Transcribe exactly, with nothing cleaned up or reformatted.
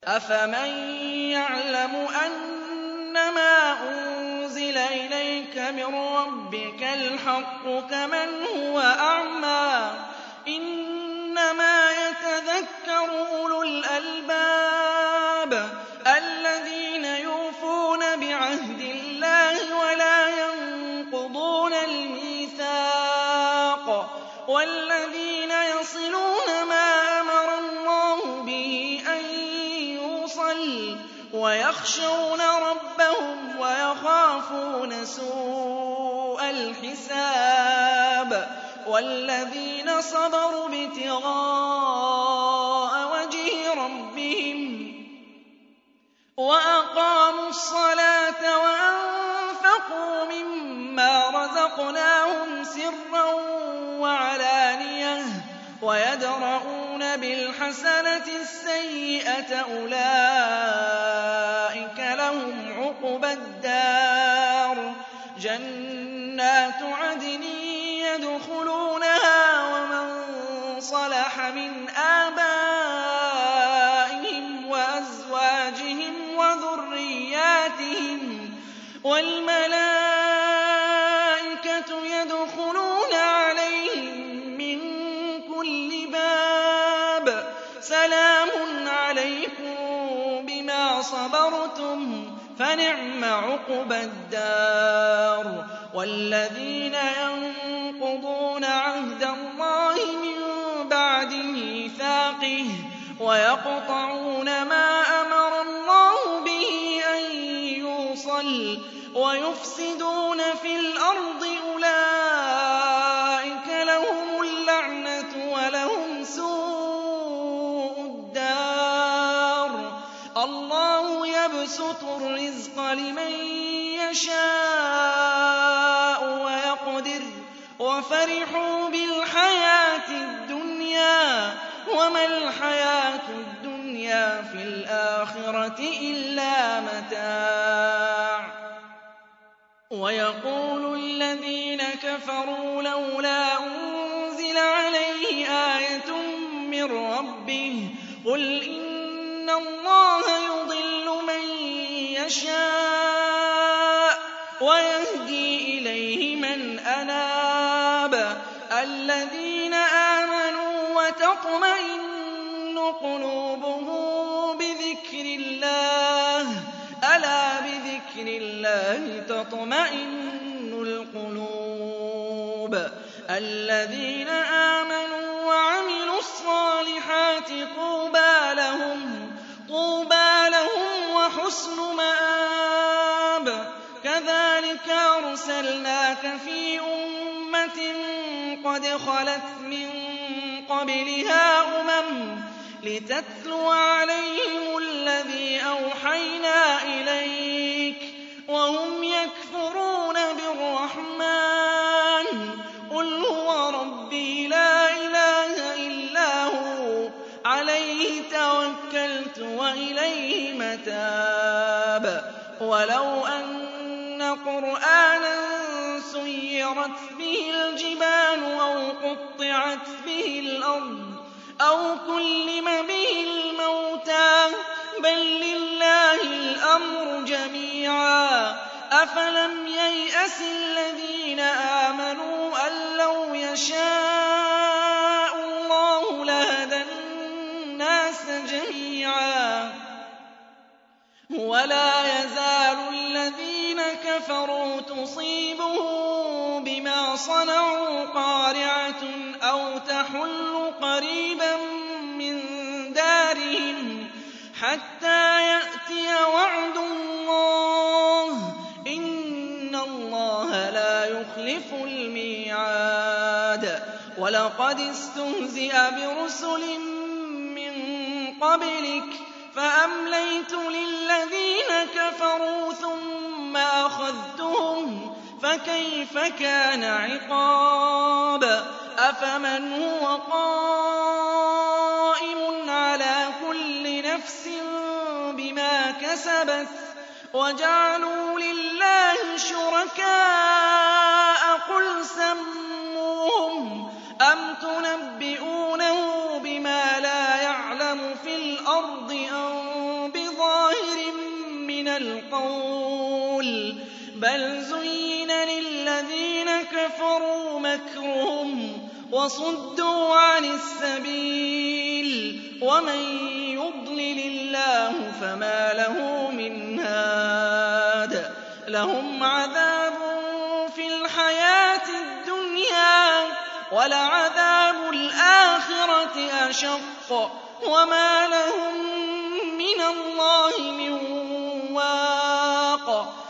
أَفَمَن يَعْلَمُ أَنَّمَا أُنزِلَ إِلَيْكَ مِن رَّبِّكَ الْحَقُّ كَمَنْ هُوَ أَعْمَىٰ ۚ إِنَّمَا يَتَذَكَّرُ أُولُو الْأَلْبَابِ الَّذِينَ يُوفُونَ بِعَهْدِ اللَّهِ وَلَا يَنقُضُونَ الْمِيثَاقَ وَالَّذِينَ يَصِلُونَ مَا أَمَرَ اللَّهُ بِهِ أَن يُوصَلَ وَيَخْشَوْنَ رَبَّهُمْ وَيَخَافُونَ سُوءَ الْحِسَابِ وَالَّذِينَ صَبَرُوا ابْتِغَاءَ وَجْهِ رَبِّهِمْ وَأَقَامُوا الصَّلَاةَ وَأَنفَقُوا مِمَّا رَزَقْنَاهُمْ سِرًّا وَعَلَانِيَةً وَيَدْرَءُونَ بِالْحَسَنَةِ السَّيِّئَةَ أُولَٰئِكَ لَهُمْ عُقْبَى الدَّارِ جَنَّاتُ عَدْنٍ يَدْخُلُونَهَا وَمَن صَلَحَ مِنْ آبَائِهِمْ وَأَزْوَاجِهِمْ وَذُرِّيَّاتِهِمْ وَالْمَلَائِكَةُ يَدْخُلُونَ عَلَيْهِم مِّن كُلِّ بَابٍ سَلَامٌ عَلَيْكُم بِمَا صَبَرْتُمْ فَنِعْمَ عُقْبَى الدَّارِ وَالَّذِينَ يَنقُضُونَ عَهْدَ اللَّهِ مِن بَعْدِ مِيثَاقِهِ وَيَقْطَعُونَ مَا أَمَرَ اللَّهُ بِهِ أَن يُوصَلَ وَيُفْسِدُونَ فِي الْأَرْضِ أُولَٰئِكَ لَهُمُ اللَّعْنَةُ وَلَهُمْ سُوءُ الدَّارِ اللَّهُ يَبْسُطُ الرِّزْقَ لِمَن يَشَاءُ وَيَقْدِرُ وَفَرِحُوا بِالْحَيَاةِ الدُّنْيَا وَمَا الْحَيَاةُ الدُّنْيَا فِي الْآخِرَةِ إِلَّا مَتَاعٌ وَيَقُولُ الَّذِينَ كَفَرُوا لَوْلَا أُنزِلَ عَلَيْهِ آيَةٌ مِّن رَّبِّهِ قُلْ إِنَّ اللَّهَ يُضِلُّ مَن يَشَاءُ وَيَهْدِي إِلَيْهِ مَنْ أَنَابَ الَّذِينَ آمَنُوا وَتَطْمَئِنُّ قُلُوبُهُم بِذِكْرِ اللَّهِ ۗ أَلَا بِذِكْرِ اللَّهِ تَطْمَئِنُّ الْقُلُوبُ الَّذِينَ آمَنُوا وَعَمِلُوا الصَّالِحَاتِ طُوبَىٰ لَهُمْ طُوبَىٰ لَهُمْ وَحُسْنُ مَآبٍ كَذَٰلِكَ أَرْسَلْنَاكَ فِي أُمَّةٍ قَدْ خَلَتْ مِن قَبْلِهَا أُمَمٌ لِّتَتْلُوَ عَلَيْهِمُ الَّذِي أَوْحَيْنَا إِلَيْكَ ۖ وَهُمْ يَكْفُرُونَ بِالرَّحْمَٰنِ قُلْ هُوَ رَبِّي لَا إِلَٰهَ إِلَّا هُوَ عَلَيْهِ تَوَكَّلْتُ وَإِلَيْهِ مَتَابِ وَلَوْ أَنَّ قُرْآنًا سُيِّرَتْ بِهِ الْجِبَالُ أَوْ قُطِّعَتْ بِهِ الْأَرْضُ أَوْ كُلِّمَ بِهِ الْمَوْتَىٰ بَل لِّلَّهِ الْأَمْرُ جَمِيعًا أَفَلَمْ يَيْأَسِ الَّذِينَ آمَنُوا أَن لَّوْ يَشَاءُ اللَّهُ لَهَدَى النَّاسَ جَمِيعًا وَلَا يَزَالُ الَّذِينَ كَفَرُوا تُصِيبُهُم بِمَا صَنَعُوا قَارِعَةٌ أَوْ تَحُلُّ قَرِيبًا مِّن دَارِهِمْ حَتَّىٰ يَأْتِيَ وَعْدُ اللَّهِ ۚ إِنَّ اللَّهَ لَا يُخْلِفُ الْمِيعَادَ وَلَقَدِ اسْتُهْزِئَ بِرُسُلٍ مِّن قَبْلِكَ فَأَمْلَيْتُ لِلَّذِينَ كَفَرُوا ثُمَّ أَخَذْتُهُمْ فَكَيْفَ كَانَ عِقَابِ أَفَمَنْ هُوَ قَائِمٌ عَلَىٰ كُلِّ نَفْسٍ بِمَا كَسَبَتْ وَجَعَلُوا لِلَّهِ شُرَكَاءَ قُلْ سَمُّوهُمْ أَمْ تُنَبِّئُونَهُ بِمَا لَا يَعْلَمُ فِي الْأَرْضِ أَم الْقَوْلِ بَلْ زُيِّنَ لِلَّذِينَ كَفَرُوا مَكْرُهُمْ وَصُدُّوا عَنِ السَّبِيلِ وَمَن يُضْلِلِ اللَّهُ فَمَا لَهُ مِنْ هَادٍ لَّهُمْ عَذَابٌ فِي الْحَيَاةِ الدُّنْيَا وَلَعَذَابُ الْآخِرَةِ أَشَقُّ وَمَا لَهُم مِّنَ اللَّهِ مِن وَاقٍ